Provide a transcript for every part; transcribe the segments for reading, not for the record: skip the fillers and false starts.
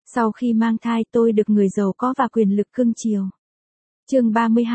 Sau khi mang thai tôi được người giàu có và quyền lực cưng chiều. Chương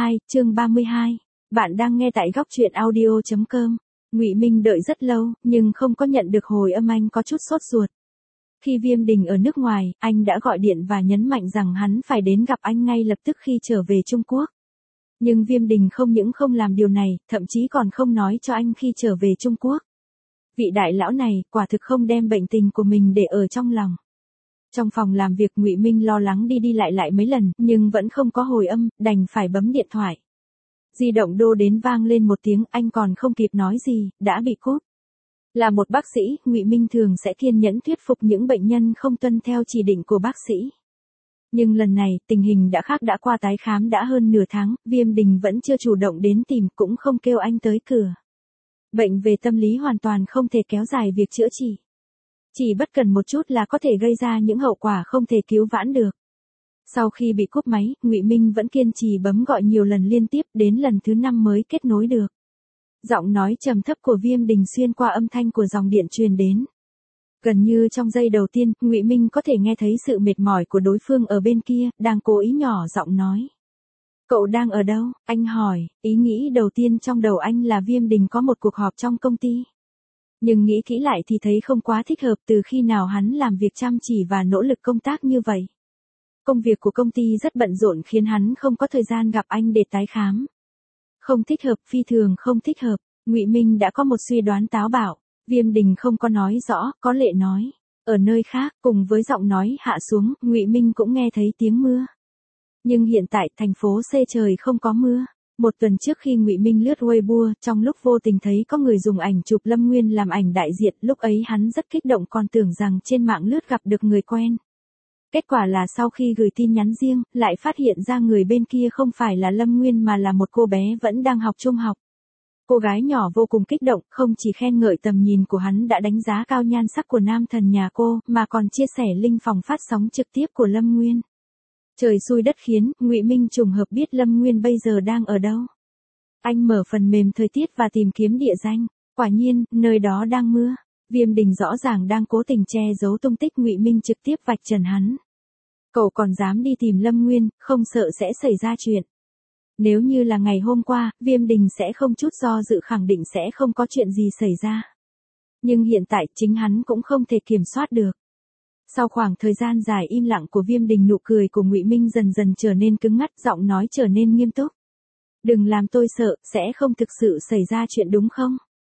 32. Bạn đang nghe tại góc truyện audio.com. Ngụy Minh đợi rất lâu, nhưng không có nhận được hồi âm. Anh có chút sốt ruột. Khi Viêm Đình ở nước ngoài, anh đã gọi điện và nhấn mạnh rằng hắn phải đến gặp anh ngay lập tức khi trở về Trung Quốc. Nhưng Viêm Đình không những không làm điều này, thậm chí còn không nói cho anh khi trở về Trung Quốc. Vị đại lão này quả thực không đem bệnh tình của mình để ở trong lòng. Trong phòng làm việc, Ngụy Minh lo lắng đi lại mấy lần, nhưng vẫn không có hồi âm, đành phải bấm điện thoại. Di động đô đến vang lên một tiếng, anh còn không kịp nói gì, đã bị cúp. Là một bác sĩ, Ngụy Minh thường sẽ kiên nhẫn thuyết phục những bệnh nhân không tuân theo chỉ định của bác sĩ. Nhưng lần này, tình hình đã khác. Đã qua tái khám đã hơn nửa tháng, Viêm Đình vẫn chưa chủ động đến tìm, cũng không kêu anh tới cửa. Bệnh về tâm lý hoàn toàn không thể kéo dài việc chữa trị. Chỉ bất cần một chút là có thể gây ra những hậu quả không thể cứu vãn được. Sau khi bị cúp máy, Ngụy Minh vẫn kiên trì bấm gọi nhiều lần liên tiếp, đến lần thứ 5 mới kết nối được. Giọng nói trầm thấp của Viêm Đình xuyên qua âm thanh của dòng điện truyền đến. Gần như trong giây đầu tiên, Ngụy Minh có thể nghe thấy sự mệt mỏi của đối phương ở bên kia, đang cố ý nhỏ giọng nói. Cậu đang ở đâu? Anh hỏi. Ý nghĩ đầu tiên trong đầu anh là Viêm Đình có một cuộc họp trong công ty. Nhưng nghĩ kỹ lại thì thấy không quá thích hợp. Từ khi nào hắn làm việc chăm chỉ và nỗ lực công tác như vậy? Công việc của công ty rất bận rộn khiến hắn không có thời gian gặp anh để tái khám. Không thích hợp, phi thường không thích hợp. Ngụy Minh đã có một suy đoán táo bạo. Viêm Đình không có nói rõ, có lệ nói. Ở nơi khác, cùng với giọng nói hạ xuống, Ngụy Minh cũng nghe thấy tiếng mưa. Nhưng hiện tại, thành phố C trời không có mưa. Một tuần trước khi Ngụy Minh lướt Weibo, trong lúc vô tình thấy có người dùng ảnh chụp Lâm Nguyên làm ảnh đại diện, lúc ấy hắn rất kích động, còn tưởng rằng trên mạng lướt gặp được người quen. Kết quả là sau khi gửi tin nhắn riêng, lại phát hiện ra người bên kia không phải là Lâm Nguyên mà là một cô bé vẫn đang học trung học. Cô gái nhỏ vô cùng kích động, không chỉ khen ngợi tầm nhìn của hắn đã đánh giá cao nhan sắc của nam thần nhà cô, mà còn chia sẻ link phòng phát sóng trực tiếp của Lâm Nguyên. Trời xui đất khiến, Ngụy Minh trùng hợp biết Lâm Nguyên bây giờ đang ở đâu. Anh mở phần mềm thời tiết và tìm kiếm địa danh. Quả nhiên, nơi đó đang mưa. Viêm Đình rõ ràng đang cố tình che giấu tung tích. Ngụy Minh trực tiếp vạch trần hắn. Cậu còn dám đi tìm Lâm Nguyên, không sợ sẽ xảy ra chuyện. Nếu như là ngày hôm qua, Viêm Đình sẽ không chút do dự khẳng định sẽ không có chuyện gì xảy ra. Nhưng hiện tại chính hắn cũng không thể kiểm soát được. Sau khoảng thời gian dài im lặng của Viêm Đình, nụ cười của Ngụy Minh dần dần trở nên cứng ngắt, giọng nói trở nên nghiêm túc. Đừng làm tôi sợ, sẽ không thực sự xảy ra chuyện đúng không?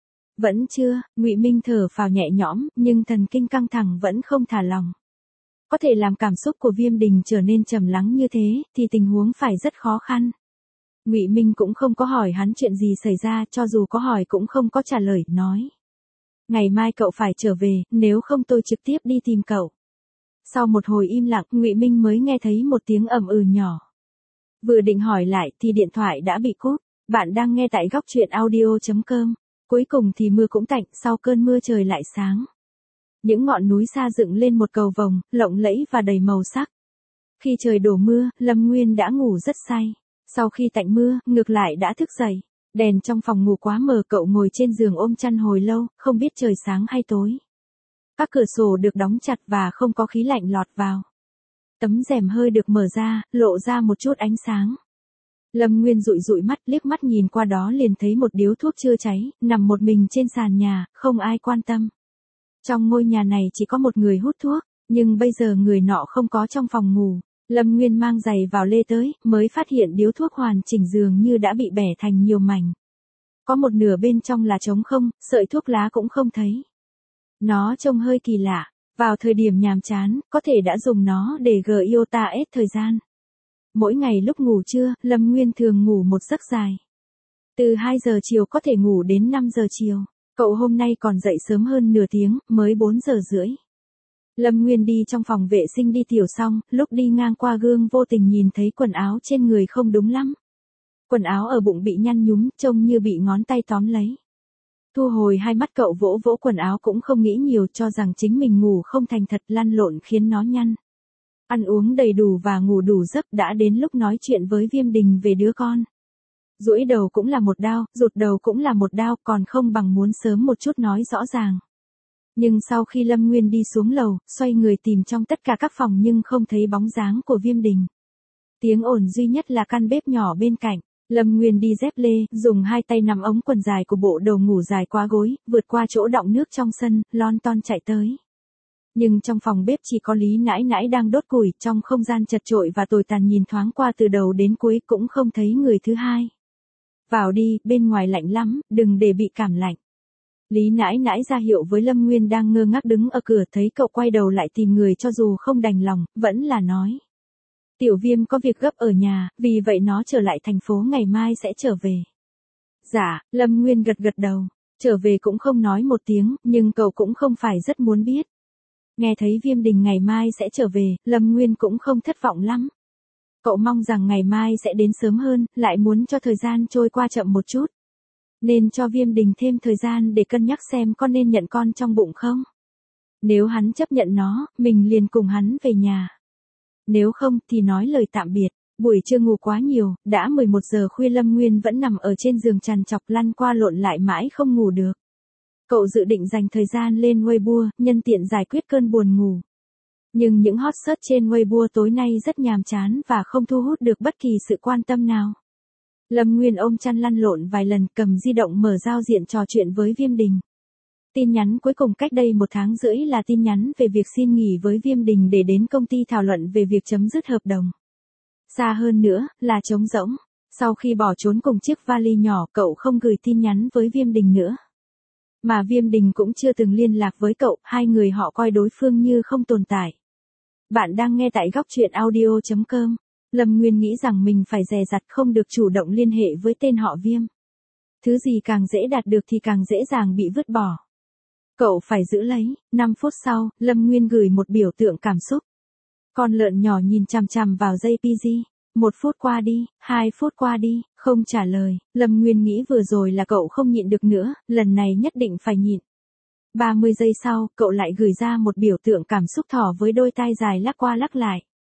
Vẫn chưa. Ngụy Minh thở phào nhẹ nhõm, nhưng thần kinh căng thẳng vẫn không thả lòng. Có thể làm cảm xúc của Viêm Đình trở nên trầm lắng như thế, thì tình huống phải rất khó khăn. Ngụy Minh cũng không có hỏi hắn chuyện gì xảy ra, cho dù có hỏi cũng không có trả lời, nói. Ngày mai cậu phải trở về, nếu không tôi trực tiếp đi tìm cậu. Sau một hồi im lặng, Ngụy Minh mới nghe thấy một tiếng ầm ừ nhỏ. Vừa định hỏi lại thì điện thoại đã bị cúp. Bạn đang nghe tại góc truyện audio.com. Cuối cùng thì mưa cũng tạnh, sau cơn mưa trời lại sáng. Những ngọn núi xa dựng lên một cầu vồng, lộng lẫy và đầy màu sắc. Khi trời đổ mưa, Lâm Nguyên đã ngủ rất say. Sau khi tạnh mưa, ngược lại đã thức dậy. Đèn trong phòng ngủ quá mờ, cậu ngồi trên giường ôm chăn hồi lâu, không biết trời sáng hay tối. Các cửa sổ được đóng chặt và không có khí lạnh lọt vào. Tấm rèm hơi được mở ra, lộ ra một chút ánh sáng. Lâm Nguyên dụi mắt, liếc mắt nhìn qua đó liền thấy một điếu thuốc chưa cháy, nằm một mình trên sàn nhà, không ai quan tâm. Trong ngôi nhà này chỉ có một người hút thuốc, nhưng bây giờ người nọ không có trong phòng ngủ. Lâm Nguyên mang giày vào lê tới, mới phát hiện điếu thuốc hoàn chỉnh dường như đã bị bẻ thành nhiều mảnh. Có một nửa bên trong là trống không, sợi thuốc lá cũng không thấy. Nó trông hơi kỳ lạ. Vào thời điểm nhàm chán, có thể đã dùng nó để GIOTA-S thời gian. Mỗi ngày lúc ngủ trưa, Lâm Nguyên thường ngủ một giấc dài. Từ 2 giờ chiều có thể ngủ đến 5 giờ chiều. Cậu hôm nay còn dậy sớm hơn nửa tiếng, mới 4 giờ rưỡi. Lâm Nguyên đi trong phòng vệ sinh đi tiểu xong, lúc đi ngang qua gương vô tình nhìn thấy quần áo trên người không đúng lắm. Quần áo ở bụng bị nhăn nhúm, trông như bị ngón tay tóm lấy. Thu hồi hai mắt, cậu vỗ vỗ quần áo cũng không nghĩ nhiều, cho rằng chính mình ngủ không thành thật, lăn lộn khiến nó nhăn. Ăn uống đầy đủ và ngủ đủ giấc, đã đến lúc nói chuyện với Viêm Đình về đứa con. Duỗi đầu cũng là một đau, rụt đầu cũng là một đau, còn không bằng muốn sớm một chút nói rõ ràng. Nhưng sau khi Lâm Nguyên đi xuống lầu, xoay người tìm trong tất cả các phòng nhưng không thấy bóng dáng của Viêm Đình. Tiếng ồn duy nhất là căn bếp nhỏ bên cạnh. Lâm Nguyên đi dép lê, dùng hai tay nắm ống quần dài của bộ đồ ngủ dài qua gối, vượt qua chỗ đọng nước trong sân, lon ton chạy tới. Nhưng trong phòng bếp chỉ có Lý Nãi Nãi đang đốt củi, trong không gian chật chội và tồi tàn nhìn thoáng qua từ đầu đến cuối cũng không thấy người thứ hai. Vào đi, bên ngoài lạnh lắm, đừng để bị cảm lạnh. Lý Nãi Nãi ra hiệu với Lâm Nguyên đang ngơ ngác đứng ở cửa, thấy cậu quay đầu lại tìm người cho dù không đành lòng, vẫn là nói. Tiểu Viêm có việc gấp ở nhà, vì vậy nó trở lại thành phố ngày mai sẽ trở về. Dạ, Lâm Nguyên gật gật đầu, trở về cũng không nói một tiếng, nhưng cậu cũng không phải rất muốn biết. Nghe thấy Viêm Đình ngày mai sẽ trở về, Lâm Nguyên cũng không thất vọng lắm. Cậu mong rằng ngày mai sẽ đến sớm hơn, lại muốn cho thời gian trôi qua chậm một chút. Nên cho Viêm Đình thêm thời gian để cân nhắc xem có nên nhận con trong bụng không. Nếu hắn chấp nhận nó, mình liền cùng hắn về nhà. Nếu không thì nói lời tạm biệt. Buổi trưa ngủ quá nhiều, đã 11 giờ khuya Lâm Nguyên vẫn nằm ở trên giường trằn trọc lăn qua lộn lại mãi không ngủ được. Cậu dự định dành thời gian lên Weibo, nhân tiện giải quyết cơn buồn ngủ. Nhưng những hot search trên Weibo tối nay rất nhàm chán và không thu hút được bất kỳ sự quan tâm nào. Lâm Nguyên ôm chăn lăn lộn vài lần, cầm di động mở giao diện trò chuyện với Viêm Đình. Tin nhắn cuối cùng cách đây 1 tháng rưỡi là tin nhắn về việc xin nghỉ với Viêm Đình để đến công ty thảo luận về việc chấm dứt hợp đồng. Xa hơn nữa, là trống rỗng. Sau khi bỏ trốn cùng chiếc vali nhỏ, cậu không gửi tin nhắn với Viêm Đình nữa. Mà Viêm Đình cũng chưa từng liên lạc với cậu, hai người họ coi đối phương như không tồn tại. Bạn đang nghe tại góc truyện audio.com. Lâm Nguyên nghĩ rằng mình phải dè dặt không được chủ động liên hệ với tên họ Viêm. Thứ gì càng dễ đạt được thì càng dễ dàng bị vứt bỏ. Cậu phải giữ lấy. 5 phút sau, Lâm Nguyên gửi một biểu tượng cảm xúc. Con lợn nhỏ nhìn chằm chằm vào JPG. 1 phút qua đi, 2 phút qua đi, không trả lời. Lâm Nguyên nghĩ vừa rồi là cậu không nhịn được nữa, lần này nhất định phải nhịn. 30 giây sau, cậu lại gửi ra một biểu tượng cảm xúc thỏ với đôi tai dài lắc qua lắc lại.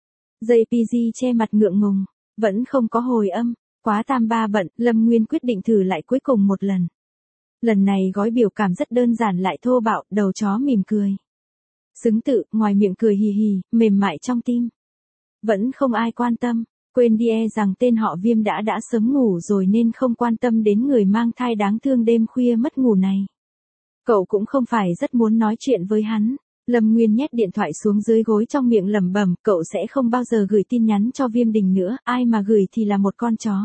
JPG che mặt ngượng ngùng, vẫn không có hồi âm. Quá tam ba bận, Lâm Nguyên quyết định thử lại cuối cùng một lần. Lần này gói biểu cảm rất đơn giản lại thô bạo, đầu chó mỉm cười. Xứng tự, ngoài miệng cười hì hì, mềm mại trong tim. Vẫn không ai quan tâm, quên đi rằng tên họ Viêm đã sớm ngủ rồi nên không quan tâm đến người mang thai đáng thương đêm khuya mất ngủ này. Cậu cũng không phải rất muốn nói chuyện với hắn. Lâm Nguyên nhét điện thoại xuống dưới gối trong miệng lẩm bẩm, cậu sẽ không bao giờ gửi tin nhắn cho Viêm Đình nữa, ai mà gửi thì là một con chó.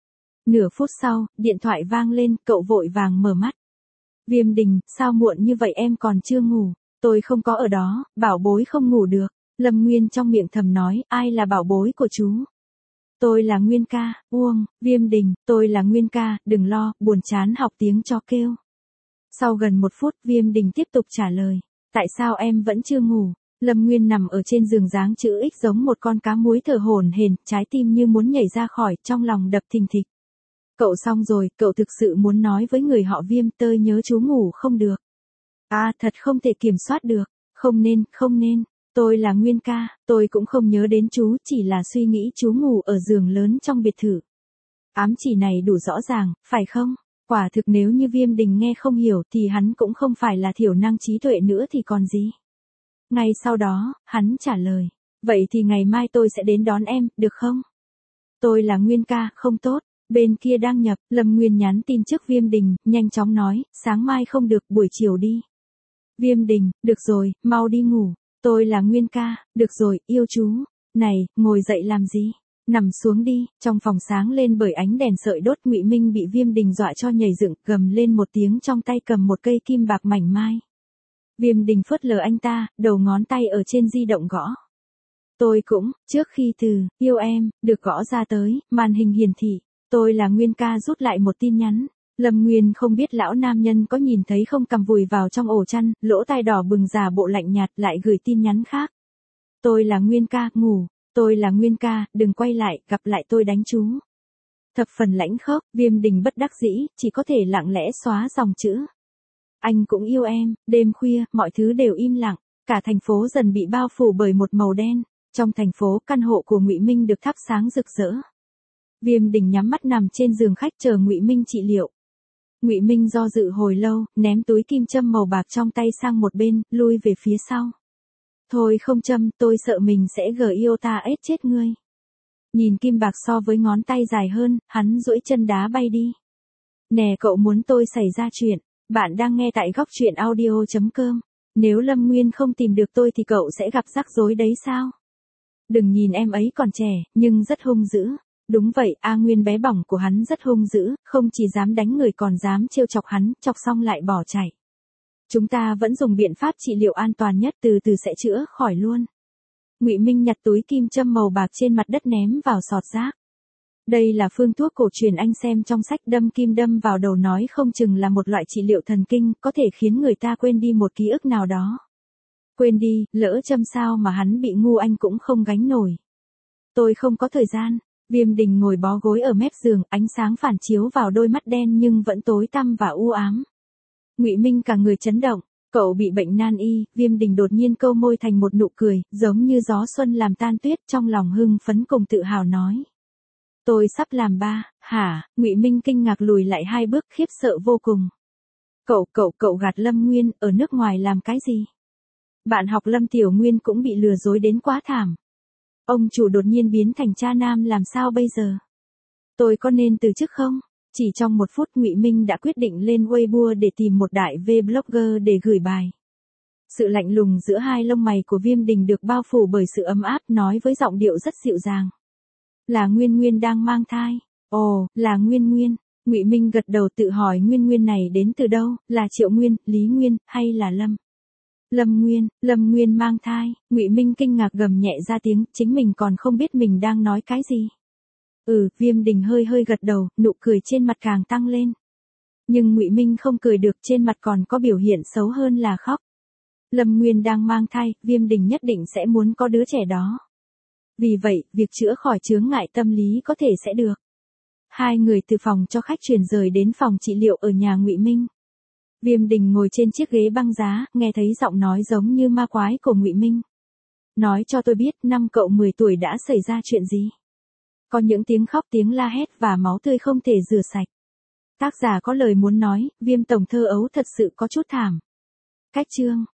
Nửa phút sau, điện thoại vang lên, cậu vội vàng mở mắt. Viêm Đình, sao muộn như vậy em còn chưa ngủ? Tôi không có ở đó, bảo bối không ngủ được. Lâm Nguyên trong miệng thầm nói, ai là bảo bối của chú? Tôi là Nguyên ca, Uông, Viêm Đình, tôi là Nguyên ca, đừng lo, buồn chán học tiếng chó kêu. Sau gần 1 phút, Viêm Đình tiếp tục trả lời. Tại sao em vẫn chưa ngủ? Lâm Nguyên nằm ở trên giường dáng chữ X giống một con cá muối thở hổn hển, trái tim như muốn nhảy ra khỏi, trong lòng đập thình thịch. Cậu xong rồi, cậu thực sự muốn nói với người họ Viêm, tôi nhớ chú ngủ không được. À, thật không thể kiểm soát được. Không nên. Tôi là Nguyên ca, tôi cũng không nhớ đến chú, chỉ là suy nghĩ chú ngủ ở giường lớn trong biệt thự. Ám chỉ này đủ rõ ràng, phải không? Quả thực nếu như Viêm Đình nghe không hiểu thì hắn cũng không phải là thiểu năng trí tuệ nữa thì còn gì. Ngay sau đó, hắn trả lời. Vậy thì ngày mai tôi sẽ đến đón em, được không? Tôi là Nguyên ca, không tốt. Bên kia đang nhập, Lâm Nguyên nhắn tin trước Viêm Đình, nhanh chóng nói, sáng mai không được, buổi chiều đi. Viêm Đình, được rồi, mau đi ngủ. Tôi là Nguyên ca, được rồi, yêu chú. Này, ngồi dậy làm gì? Nằm xuống đi. Trong phòng sáng lên bởi ánh đèn sợi đốt, Ngụy Minh bị Viêm Đình dọa cho nhảy dựng, gầm lên một tiếng, trong tay cầm một cây kim bạc mảnh mai. Viêm Đình phớt lờ anh ta, đầu ngón tay ở trên di động gõ. Tôi cũng, trước khi từ, yêu em, được gõ ra tới, màn hình hiển thị. Tôi là Nguyên ca rút lại một tin nhắn. Lâm Nguyên không biết lão nam nhân có nhìn thấy không, cầm vùi vào trong ổ chăn, lỗ tai đỏ bừng giả bộ lạnh nhạt, lại gửi tin nhắn khác. Tôi là Nguyên ca, ngủ. Tôi là Nguyên ca, đừng quay lại, gặp lại tôi đánh chú. Thập phần lãnh khốc, Viêm Đình bất đắc dĩ, chỉ có thể lặng lẽ xóa dòng chữ. Anh cũng yêu em. Đêm khuya, mọi thứ đều im lặng, cả thành phố dần bị bao phủ bởi một màu đen. Trong thành phố, căn hộ của Ngụy Minh được thắp sáng rực rỡ. Viêm Đình nhắm mắt nằm trên giường khách chờ Ngụy Minh trị liệu. Ngụy Minh do dự hồi lâu, ném túi kim châm màu bạc trong tay sang một bên, lui về phía sau. Thôi không châm, tôi sợ mình sẽ iota ết chết ngươi. Nhìn kim bạc so với ngón tay dài hơn, hắn duỗi chân đá bay đi. Nè cậu muốn tôi xảy ra chuyện, bạn đang nghe tại góc truyện audio.com. Nếu Lâm Nguyên không tìm được tôi thì cậu sẽ gặp rắc rối đấy sao? Đừng nhìn em ấy còn trẻ, nhưng rất hung dữ. Đúng vậy, A Nguyên bé bỏng của hắn rất hung dữ, không chỉ dám đánh người còn dám trêu chọc hắn, chọc xong lại bỏ chạy. Chúng ta vẫn dùng biện pháp trị liệu an toàn nhất, từ từ sẽ chữa khỏi luôn. Ngụy Minh nhặt túi kim châm màu bạc trên mặt đất ném vào sọt rác. Đây là phương thuốc cổ truyền, anh xem trong sách, đâm kim đâm vào đầu nói không chừng là một loại trị liệu thần kinh, có thể khiến người ta quên đi một ký ức nào đó. Quên đi, lỡ châm sao mà hắn bị ngu anh cũng không gánh nổi. Tôi không có thời gian. Viêm Đình ngồi bó gối ở mép giường, ánh sáng phản chiếu vào đôi mắt đen nhưng vẫn tối tăm và u ám. Ngụy Minh cả người chấn động, cậu bị bệnh nan y. Viêm Đình đột nhiên câu môi thành một nụ cười, giống như gió xuân làm tan tuyết, trong lòng hưng phấn cùng tự hào nói. Tôi sắp làm ba, hả? Ngụy Minh kinh ngạc lùi lại 2 bước, khiếp sợ vô cùng. Cậu gạt Lâm Nguyên, ở nước ngoài làm cái gì? Bạn học Lâm Tiểu Nguyên cũng bị lừa dối đến quá thảm. Ông chủ đột nhiên biến thành cha nam, làm sao bây giờ? Tôi có nên từ chức không? Chỉ trong 1 phút Ngụy Minh đã quyết định lên Weibo để tìm một đại vlogger để gửi bài. Sự lạnh lùng giữa hai lông mày của Viêm Đình được bao phủ bởi sự ấm áp, nói với giọng điệu rất dịu dàng. Là Nguyên Nguyên đang mang thai. Ồ, là Nguyên Nguyên. Ngụy Minh gật đầu tự hỏi Nguyên Nguyên này đến từ đâu, là Triệu Nguyên, Lý Nguyên, hay là Lâm Lâm Nguyên mang thai. Ngụy Minh kinh ngạc gầm nhẹ ra tiếng, chính mình còn không biết mình đang nói cái gì. Viêm Đình hơi gật đầu, nụ cười trên mặt càng tăng lên. Nhưng Ngụy Minh không cười được, trên mặt còn có biểu hiện xấu hơn là khóc. Lâm Nguyên đang mang thai, Viêm Đình nhất định sẽ muốn có đứa trẻ đó. Vì vậy, việc chữa khỏi chướng ngại tâm lý có thể sẽ được. 2 người từ phòng cho khách chuyển rời đến phòng trị liệu ở nhà Ngụy Minh. Viêm Đình ngồi trên chiếc ghế băng giá, nghe thấy giọng nói giống như ma quái của Ngụy Minh. Nói cho tôi biết, năm cậu 10 tuổi đã xảy ra chuyện gì? Có những tiếng khóc, tiếng la hét và máu tươi không thể rửa sạch. Tác giả có lời muốn nói, Viêm tổng thơ ấu thật sự có chút thảm. Cách chương.